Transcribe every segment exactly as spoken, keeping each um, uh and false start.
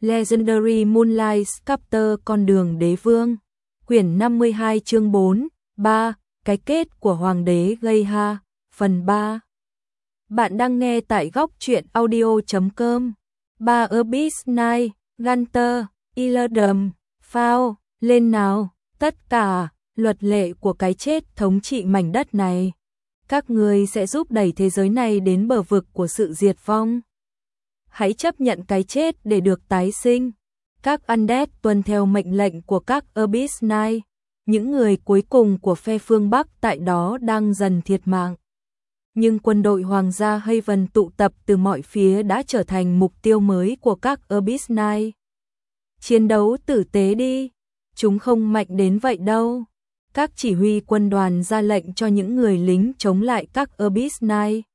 Legendary Moonlight Sculptor Con đường đế vương. Quyển năm mươi hai chương bốn, ba, cái kết của hoàng đế gây ha, phần ba. Bạn đang nghe tại góc truyện audio chấm com. Ba Abyss Knight, Gunter, Illidan, Phao, lên nào, tất cả, luật lệ của cái chết thống trị mảnh đất này. Các người sẽ giúp đẩy thế giới này đến bờ vực của sự diệt vong. Hãy chấp nhận cái chết để được tái sinh. Các Undead tuân theo mệnh lệnh của các Abyss Knight. Những người cuối cùng của phe phương Bắc tại đó đang dần thiệt mạng. Nhưng quân đội Hoàng gia Haven tụ tập từ mọi phía đã trở thành mục tiêu mới của các Abyss Knight. Chiến đấu tử tế đi, chúng không mạnh đến vậy đâu. Các chỉ huy quân đoàn ra lệnh cho những người lính chống lại các Abyss Knight.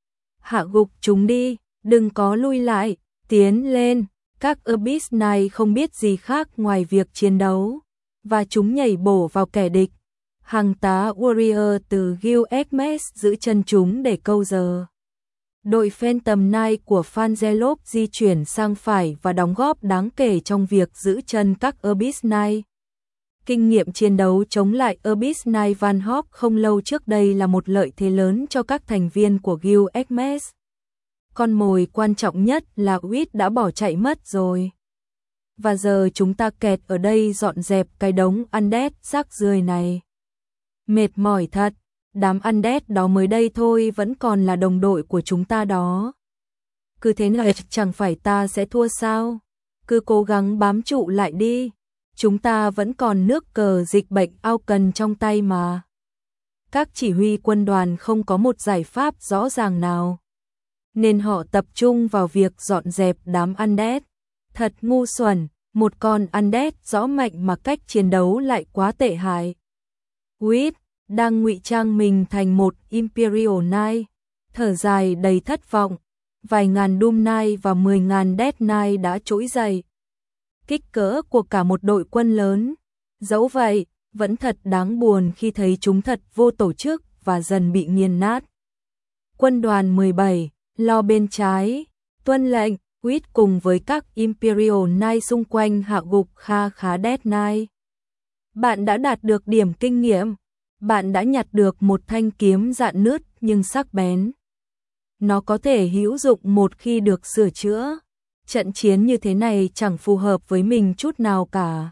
Hạ gục chúng đi, đừng có lui lại, tiến lên. Các Abyss Knight không biết gì khác ngoài việc chiến đấu, và chúng nhảy bổ vào kẻ địch. Hàng tá Warrior từ Guild Hermes giữ chân chúng để câu giờ. Đội Phantom Knight của Phanzelop di chuyển sang phải và đóng góp đáng kể trong việc giữ chân các Abyss Knight. Kinh nghiệm chiến đấu chống lại Abyss Knight Van Hop không lâu trước đây là một lợi thế lớn cho các thành viên của Guild Hermes. Con mồi quan trọng nhất là Wit đã bỏ chạy mất rồi. Và giờ chúng ta kẹt ở đây dọn dẹp cái đống Undead rác rưởi này. Mệt mỏi thật, đám Undead đó mới đây thôi vẫn còn là đồng đội của chúng ta đó. Cứ thế này chẳng phải ta sẽ thua sao? Cứ cố gắng bám trụ lại đi. Chúng ta vẫn còn nước cờ dịch bệnh ao cần trong tay mà. Các chỉ huy quân đoàn không có một giải pháp rõ ràng nào, nên họ tập trung vào việc dọn dẹp đám Undead. Thật ngu xuẩn, một con Undead rõ mạnh mà cách chiến đấu lại quá tệ hại. Wit đang ngụy trang mình thành một Imperial Knight, thở dài đầy thất vọng. Vài ngàn Doom Knight và mười ngàn Death Knight đã trỗi dậy. Kích cỡ của cả một đội quân lớn. Dẫu vậy, vẫn thật đáng buồn khi thấy chúng thật vô tổ chức và dần bị nghiền nát. Quân đoàn mười bảy, lo bên trái, tuân lệnh. Wit cùng với các Imperial Knight xung quanh hạ gục kha khá Death Knight. Bạn đã đạt được điểm kinh nghiệm. Bạn đã nhặt được một thanh kiếm rạn nứt nhưng sắc bén. Nó có thể hữu dụng một khi được sửa chữa. Trận chiến như thế này chẳng phù hợp với mình chút nào cả.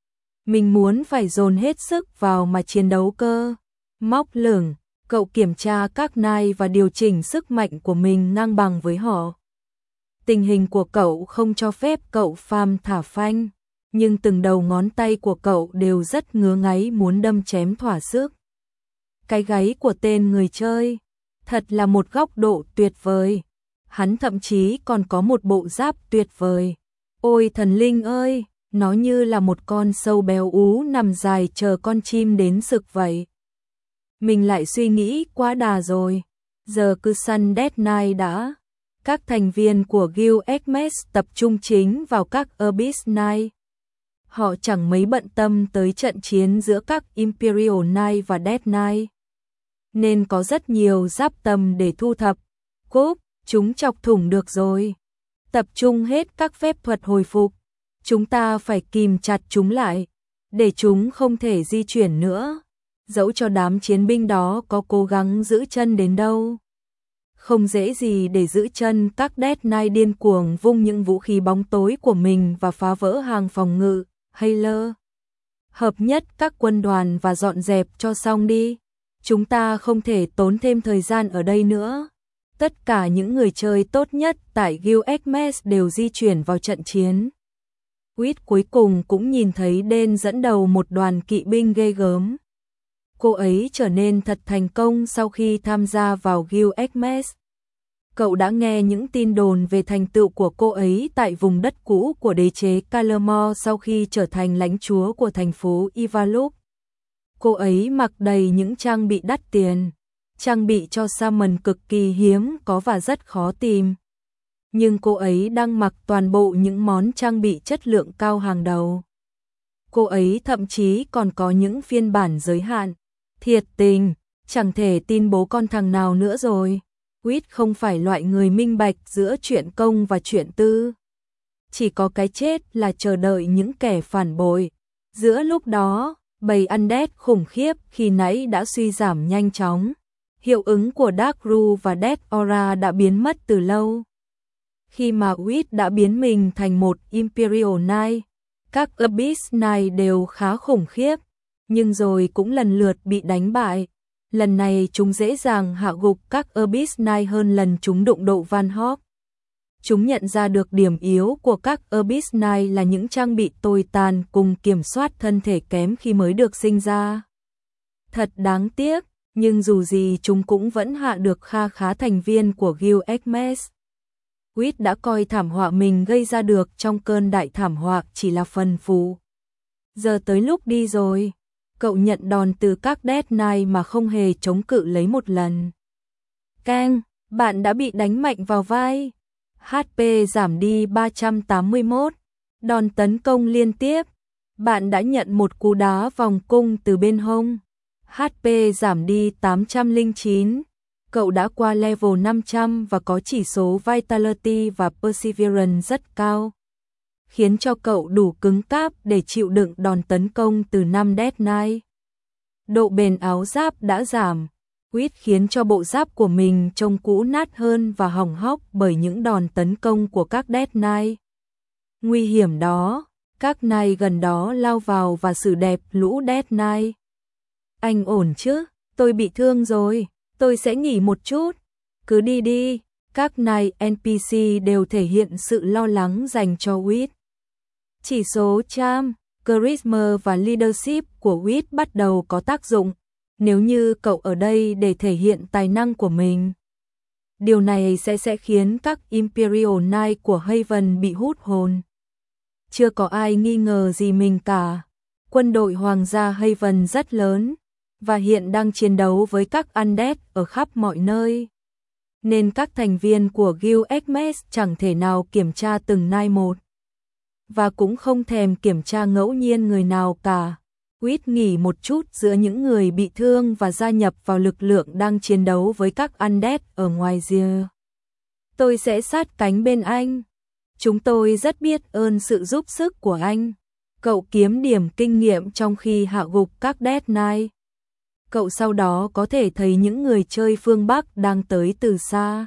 Mình muốn phải dồn hết sức vào mà chiến đấu cơ. Móc lửng, cậu kiểm tra các Knight và điều chỉnh sức mạnh của mình ngang bằng với họ. Tình hình của cậu không cho phép cậu farm thả phanh, nhưng từng đầu ngón tay của cậu đều rất ngứa ngáy muốn đâm chém thỏa sức. Cái gáy của tên người chơi, thật là một góc độ tuyệt vời. Hắn thậm chí còn có một bộ giáp tuyệt vời. Ôi thần linh ơi, nó như là một con sâu béo ú nằm dài chờ con chim đến sực vậy. Mình lại suy nghĩ quá đà rồi. Giờ cứ săn Death Knight đã. Các thành viên của Guild Hermes tập trung chính vào các Abyss Knight. Họ chẳng mấy bận tâm tới trận chiến giữa các Imperial Knight và Death Knight, nên có rất nhiều giáp tầm để thu thập. Cúp, chúng chọc thủng được rồi. Tập trung hết các phép thuật hồi phục. Chúng ta phải kìm chặt chúng lại, để chúng không thể di chuyển nữa. Dẫu cho đám chiến binh đó có cố gắng giữ chân đến đâu. Không dễ gì để giữ chân các Death Knight điên cuồng vung những vũ khí bóng tối của mình và phá vỡ hàng phòng ngự. Hayler, hợp nhất các quân đoàn và dọn dẹp cho xong đi. Chúng ta không thể tốn thêm thời gian ở đây nữa. Tất cả những người chơi tốt nhất tại Guild Hermes đều di chuyển vào trận chiến. Wit cuối cùng cũng nhìn thấy Den dẫn đầu một đoàn kỵ binh ghê gớm. Cô ấy trở nên thật thành công sau khi tham gia vào Guild Hermes. Cậu đã nghe những tin đồn về thành tựu của cô ấy tại vùng đất cũ của đế chế Calamore sau khi trở thành lãnh chúa của thành phố Ivaluk. Cô ấy mặc đầy những trang bị đắt tiền, trang bị cho Summon cực kỳ hiếm có và rất khó tìm. Nhưng cô ấy đang mặc toàn bộ những món trang bị chất lượng cao hàng đầu. Cô ấy thậm chí còn có những phiên bản giới hạn. Thiệt tình, chẳng thể tin bố con thằng nào nữa rồi. Wit không phải loại người minh bạch giữa chuyện công và chuyện tư. chỉ có cái chết là chờ đợi những kẻ phản bội. Giữa lúc đó, bầy undead khủng khiếp khi nãy đã suy giảm nhanh chóng. Hiệu ứng của Darkru và Death Aura đã biến mất từ lâu. Khi mà Wit đã biến mình thành một Imperial Knight, các Abyss Knight đều khá khủng khiếp, nhưng rồi cũng lần lượt bị đánh bại. Lần này chúng dễ dàng hạ gục các Abyss Knight hơn lần chúng đụng độ Van Hop. Chúng nhận ra được điểm yếu của các Abyss Knight là những trang bị tồi tàn cùng kiểm soát thân thể kém khi mới được sinh ra. Thật đáng tiếc, nhưng dù gì chúng cũng vẫn hạ được kha khá thành viên của Guild Hermes. Wit đã coi thảm họa mình gây ra được trong cơn đại thảm họa chỉ là phần phụ. Giờ tới lúc đi rồi. Cậu nhận đòn từ các Death Knight mà không hề chống cự lấy một lần. Kang, bạn đã bị đánh mạnh vào vai. hát pê giảm đi ba trăm tám mươi mốt. Đòn tấn công liên tiếp. Bạn đã nhận một cú đá vòng cung từ bên hông. hát pê giảm đi tám trăm lẻ chín. Cậu đã qua level năm trăm và có chỉ số Vitality và Perseverance rất cao, khiến cho cậu đủ cứng cáp để chịu đựng đòn tấn công từ năm Death Knight. Độ bền áo giáp đã giảm. Wit khiến cho bộ giáp của mình trông cũ nát hơn và hỏng hóc bởi những đòn tấn công của các Death Knight. Nguy hiểm đó, các Knight gần đó lao vào và xử đẹp lũ Death Knight. Anh ổn chứ? Tôi bị thương rồi, tôi sẽ nghỉ một chút. Cứ đi đi, các Knight en pê xê đều thể hiện sự lo lắng dành cho Wit. Chỉ số charm, charisma và leadership của Wit bắt đầu có tác dụng, nếu như cậu ở đây để thể hiện tài năng của mình. Điều này sẽ sẽ khiến các Imperial Knight của Haven bị hút hồn. Chưa có ai nghi ngờ gì mình cả. Quân đội Hoàng gia Haven rất lớn, và hiện đang chiến đấu với các undead ở khắp mọi nơi. Nên các thành viên của Guild Hermes chẳng thể nào kiểm tra từng Knight một. Và cũng không thèm kiểm tra ngẫu nhiên người nào cả. Wit nghỉ một chút giữa những người bị thương và gia nhập vào lực lượng đang chiến đấu với các undead ở ngoài rìa. Tôi sẽ sát cánh bên anh. Chúng tôi rất biết ơn sự giúp sức của anh. Cậu kiếm điểm kinh nghiệm trong khi hạ gục các Death Knight. Cậu sau đó có thể thấy những người chơi phương Bắc đang tới từ xa.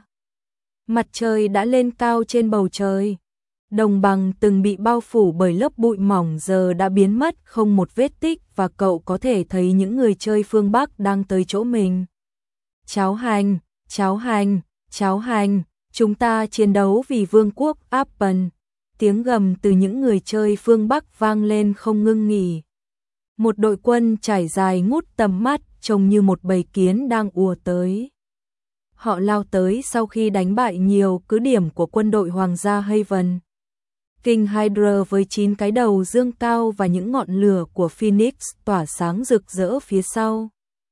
Mặt trời đã lên cao trên bầu trời. Đồng bằng từng bị bao phủ bởi lớp bụi mỏng giờ đã biến mất không một vết tích và cậu có thể thấy những người chơi phương Bắc đang tới chỗ mình. Cháo hành, cháo hành, cháo hành, chúng ta chiến đấu vì vương quốc Appen. Tiếng gầm từ những người chơi phương Bắc vang lên không ngưng nghỉ. Một đội quân trải dài ngút tầm mắt trông như một bầy kiến đang ùa tới. Họ lao tới sau khi đánh bại nhiều cứ điểm của quân đội Hoàng gia Haven. King Hydra với chín cái đầu dương cao và những ngọn lửa của Phoenix tỏa sáng rực rỡ phía sau.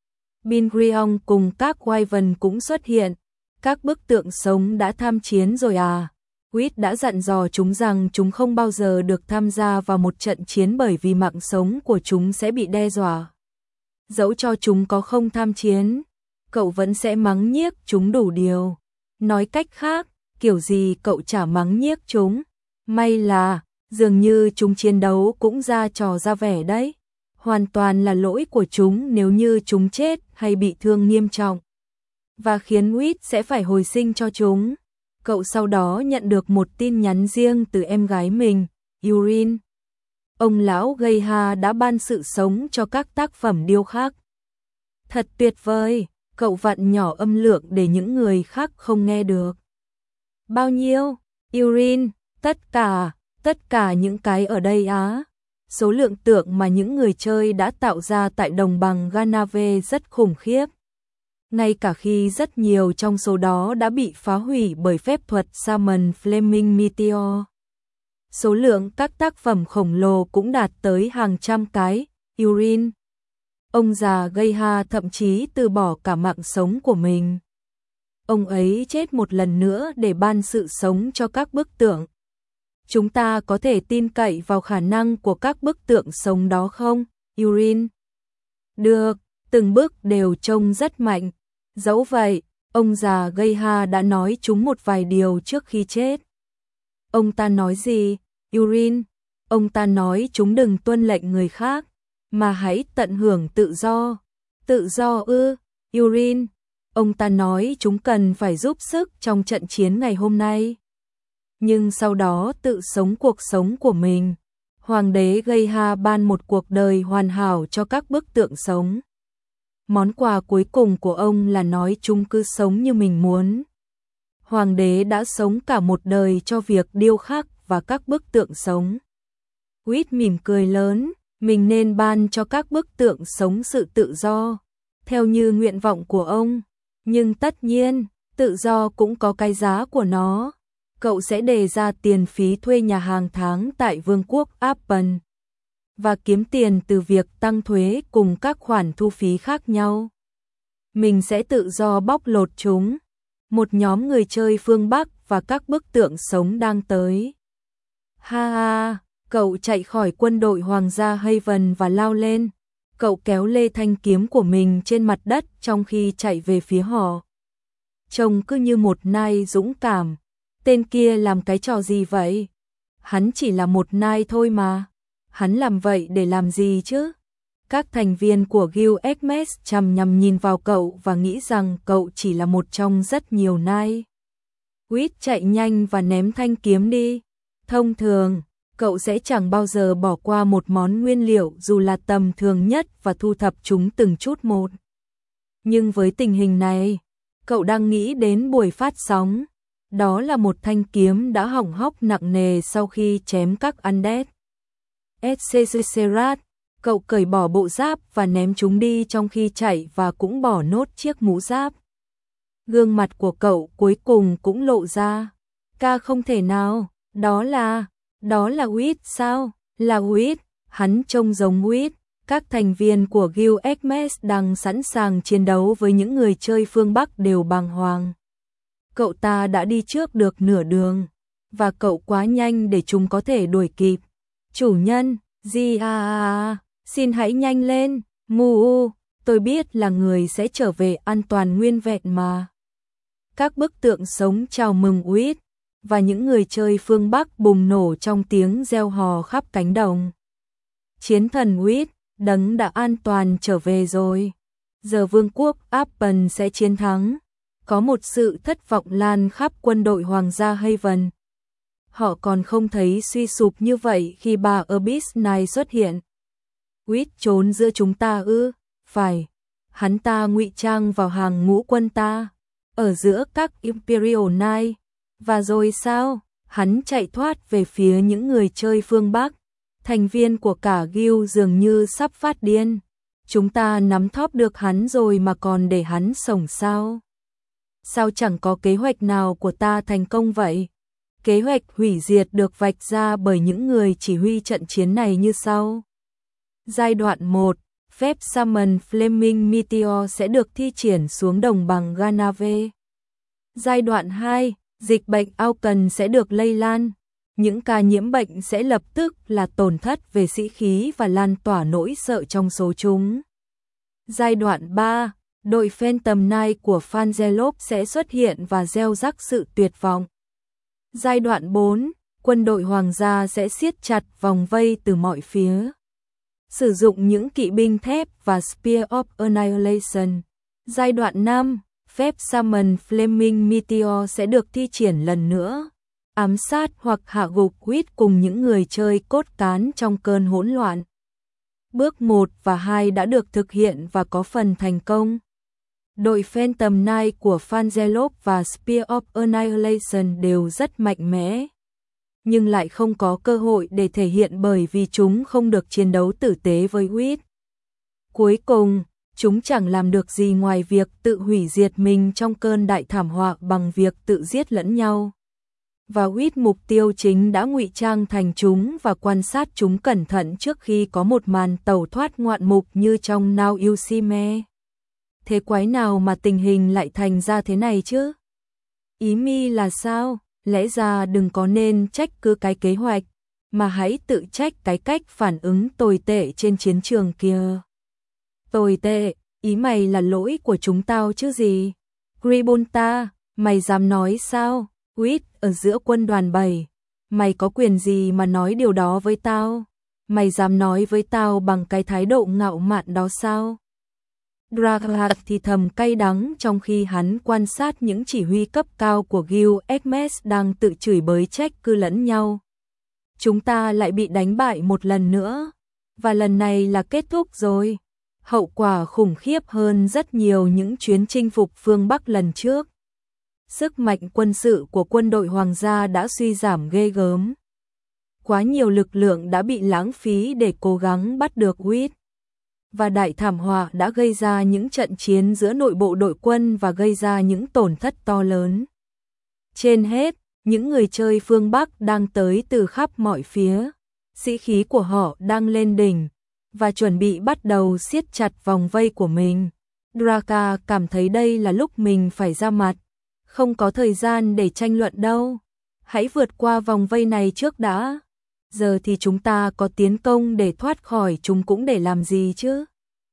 Bingrion cùng các Wyvern cũng xuất hiện. Các bức tượng sống đã tham chiến rồi à? Wit đã dặn dò chúng rằng chúng không bao giờ được tham gia vào một trận chiến bởi vì mạng sống của chúng sẽ bị đe dọa. Dẫu cho chúng có không tham chiến, cậu vẫn sẽ mắng nhiếc chúng đủ điều. Nói cách khác, kiểu gì cậu chả mắng nhiếc chúng. May là, dường như chúng chiến đấu cũng ra trò ra vẻ đấy. Hoàn toàn là lỗi của chúng nếu như chúng chết hay bị thương nghiêm trọng. Và khiến Wit sẽ phải hồi sinh cho chúng. Cậu sau đó nhận được một tin nhắn riêng từ em gái mình, Yurin. Ông lão Geha đã ban sự sống cho các tác phẩm điêu khắc. Thật tuyệt vời, cậu vặn nhỏ âm lượng để những người khác không nghe được. Bao nhiêu? Yurin, tất cả, tất cả những cái ở đây á. Số lượng tượng mà những người chơi đã tạo ra tại đồng bằng Ganave rất khủng khiếp. Ngay cả khi rất nhiều trong số đó đã bị phá hủy bởi phép thuật Summon Flaming Meteor. Số lượng các tác phẩm khổng lồ cũng đạt tới hàng trăm cái. Yurin, ông già Geha thậm chí từ bỏ cả mạng sống của mình. Ông ấy chết một lần nữa để ban sự sống cho các bức tượng. Chúng ta có thể tin cậy vào khả năng của các bức tượng sống đó không, Yurin? Được, từng bức đều trông rất mạnh. Dẫu vậy, ông già Geha đã nói chúng một vài điều trước khi chết. Ông ta nói gì? Urin, ông ta nói chúng đừng tuân lệnh người khác, mà hãy tận hưởng tự do. Tự do ư? Urin, ông ta nói chúng cần phải giúp sức trong trận chiến ngày hôm nay. Nhưng sau đó tự sống cuộc sống của mình. Hoàng đế Geha ban một cuộc đời hoàn hảo cho các bức tượng sống. Món quà cuối cùng của ông là nói chúng cứ sống như mình muốn. Hoàng đế đã sống cả một đời cho việc điêu khắc và các bức tượng sống. Quýt mỉm cười lớn, mình nên ban cho các bức tượng sống sự tự do, theo như nguyện vọng của ông. Nhưng tất nhiên, tự do cũng có cái giá của nó. Cậu sẽ đề ra tiền phí thuê nhà hàng tháng tại Vương quốc Apple và kiếm tiền từ việc tăng thuế cùng các khoản thu phí khác nhau. Mình sẽ tự do bóc lột chúng. Một nhóm người chơi phương Bắc và các bức tượng sống đang tới. Ha ha, cậu chạy khỏi quân đội hoàng gia Haven và lao lên. Cậu kéo lê thanh kiếm của mình trên mặt đất trong khi chạy về phía họ. Trông cứ như một nai dũng cảm. Tên kia làm cái trò gì vậy? Hắn chỉ là một nai thôi mà. Hắn làm vậy để làm gì chứ? Các thành viên của Guild Hermes chằm nhằm nhìn vào cậu và nghĩ rằng cậu chỉ là một trong rất nhiều nai. Quýt chạy nhanh và ném thanh kiếm đi. Thông thường, cậu sẽ chẳng bao giờ bỏ qua một món nguyên liệu dù là tầm thường nhất và thu thập chúng từng chút một. Nhưng với tình hình này, cậu đang nghĩ đến buổi phát sóng. Đó là một thanh kiếm đã hỏng hóc nặng nề sau khi chém các undead. Etcetera. Cậu cởi bỏ bộ giáp và ném chúng đi trong khi chạy và cũng bỏ nốt chiếc mũ giáp. Gương mặt của cậu cuối cùng cũng lộ ra. Ca không thể nào, đó là, đó là Wit sao? Là Wit, hắn trông giống Wit. Các thành viên của Guild Hermes đang sẵn sàng chiến đấu với những người chơi phương Bắc đều bàng hoàng. Cậu ta đã đi trước được nửa đường, và cậu quá nhanh để chúng có thể đuổi kịp. Chủ nhân, Di a a, xin hãy nhanh lên, Mu, tôi biết là người sẽ trở về an toàn nguyên vẹn mà. Các bức tượng sống chào mừng Wit, và những người chơi phương Bắc bùng nổ trong tiếng reo hò khắp cánh đồng. Chiến thần Wit, đấng đã an toàn trở về rồi. Giờ vương quốc Apple sẽ chiến thắng. Có một sự thất vọng lan khắp quân đội hoàng gia Haven. Họ còn không thấy suy sụp như vậy khi bà Abyss này xuất hiện. Wit trốn giữa chúng ta ư? Phải. Hắn ta ngụy trang vào hàng ngũ quân ta, ở giữa các Imperial Knight. Và rồi sao? Hắn chạy thoát về phía những người chơi phương Bắc. Thành viên của cả guild dường như sắp phát điên. Chúng ta nắm thóp được hắn rồi mà còn để hắn sống sao? Sao chẳng có kế hoạch nào của ta thành công vậy? Kế hoạch hủy diệt được vạch ra bởi những người chỉ huy trận chiến này như sau. Giai đoạn một, phép Summon Flaming Meteor sẽ được thi triển xuống đồng bằng Ganave. Giai đoạn hai, dịch bệnh Auken sẽ được lây lan. Những ca nhiễm bệnh sẽ lập tức là tổn thất về sĩ khí và lan tỏa nỗi sợ trong số chúng. Giai đoạn ba, đội Phantom Knight của Fangelop sẽ xuất hiện và gieo rắc sự tuyệt vọng. Giai đoạn bốn, quân đội hoàng gia sẽ siết chặt vòng vây từ mọi phía. Sử dụng những kỵ binh thép và Spear of Annihilation. Giai đoạn năm, phép Summon Flaming Meteor sẽ được thi triển lần nữa. Ám sát hoặc hạ gục Wit cùng những người chơi cốt cán trong cơn hỗn loạn. Bước một và hai đã được thực hiện và có phần thành công. Đội Phantom Knight của Fangelop và Spear of Annihilation đều rất mạnh mẽ, nhưng lại không có cơ hội để thể hiện bởi vì chúng không được chiến đấu tử tế với Wit. Cuối cùng, chúng chẳng làm được gì ngoài việc tự hủy diệt mình trong cơn đại thảm họa bằng việc tự giết lẫn nhau. Và Wit mục tiêu chính đã ngụy trang thành chúng và quan sát chúng cẩn thận trước khi có một màn tẩu thoát ngoạn mục như trong Now You See Me. Thế quái nào mà tình hình lại thành ra thế này chứ? Ý mi là sao? Lẽ ra đừng có nên trách cứ cái kế hoạch, mà hãy tự trách cái cách phản ứng tồi tệ trên chiến trường kia. Tồi tệ, ý mày là lỗi của chúng tao chứ gì? Gribunta, mày dám nói sao? Wit ở giữa quân đoàn bảy, Mày có quyền gì mà nói điều đó với tao? Mày dám nói với tao bằng cái thái độ ngạo mạn đó sao? Draghad thì thầm cay đắng trong khi hắn quan sát những chỉ huy cấp cao của Guild Hermes đang tự chửi bới trách cứ lẫn nhau. Chúng ta lại bị đánh bại một lần nữa, và lần này là kết thúc rồi. Hậu quả khủng khiếp hơn rất nhiều những chuyến chinh phục phương Bắc lần trước. Sức mạnh quân sự của quân đội hoàng gia đã suy giảm ghê gớm. Quá nhiều lực lượng đã bị lãng phí để cố gắng bắt được Wheat. Và đại thảm họa đã gây ra những trận chiến giữa nội bộ đội quân và gây ra những tổn thất to lớn. Trên hết, những người chơi phương Bắc đang tới từ khắp mọi phía. Sĩ khí của họ đang lên đỉnh và chuẩn bị bắt đầu siết chặt vòng vây của mình. Draka cảm thấy đây là lúc mình phải ra mặt. Không có thời gian để tranh luận đâu. Hãy vượt qua vòng vây này trước đã. Giờ thì chúng ta có tiến công để thoát khỏi chúng cũng để làm gì chứ?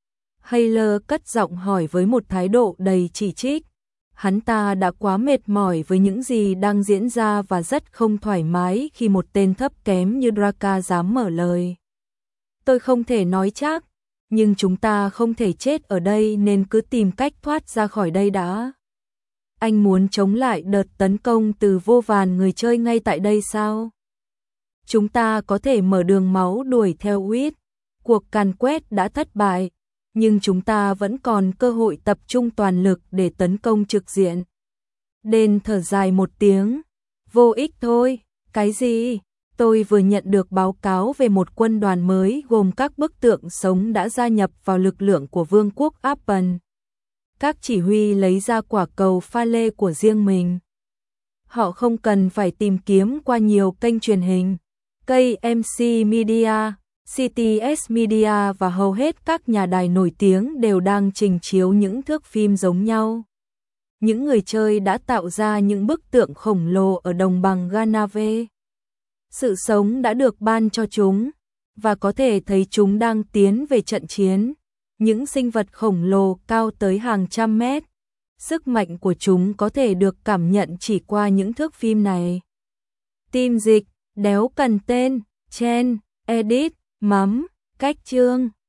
Hayler cất giọng hỏi với một thái độ đầy chỉ trích. Hắn ta đã quá mệt mỏi với những gì đang diễn ra và rất không thoải mái khi một tên thấp kém như Draka dám mở lời. Tôi không thể nói chắc, nhưng chúng ta không thể chết ở đây nên cứ tìm cách thoát ra khỏi đây đã. Anh muốn chống lại đợt tấn công từ vô vàn người chơi ngay tại đây sao? Chúng ta có thể mở đường máu đuổi theo Wheat. Cuộc càn quét đã thất bại, nhưng chúng ta vẫn còn cơ hội tập trung toàn lực để tấn công trực diện. Đền thở dài một tiếng. Vô ích thôi. Cái gì? Tôi vừa nhận được báo cáo về một quân đoàn mới gồm các bức tượng sống đã gia nhập vào lực lượng của Vương quốc Appen. Các chỉ huy lấy ra quả cầu pha lê của riêng mình. Họ không cần phải tìm kiếm qua nhiều kênh truyền hình. K M C Media, C T S Media và hầu hết các nhà đài nổi tiếng đều đang trình chiếu những thước phim giống nhau. Những người chơi đã tạo ra những bức tượng khổng lồ ở đồng bằng Ganave. Sự sống đã được ban cho chúng, và có thể thấy chúng đang tiến về trận chiến. Những sinh vật khổng lồ cao tới hàng trăm mét. Sức mạnh của chúng có thể được cảm nhận chỉ qua những thước phim này. Team dịch, đéo cần tên, Chen, Edit, Mắm, Cách chương.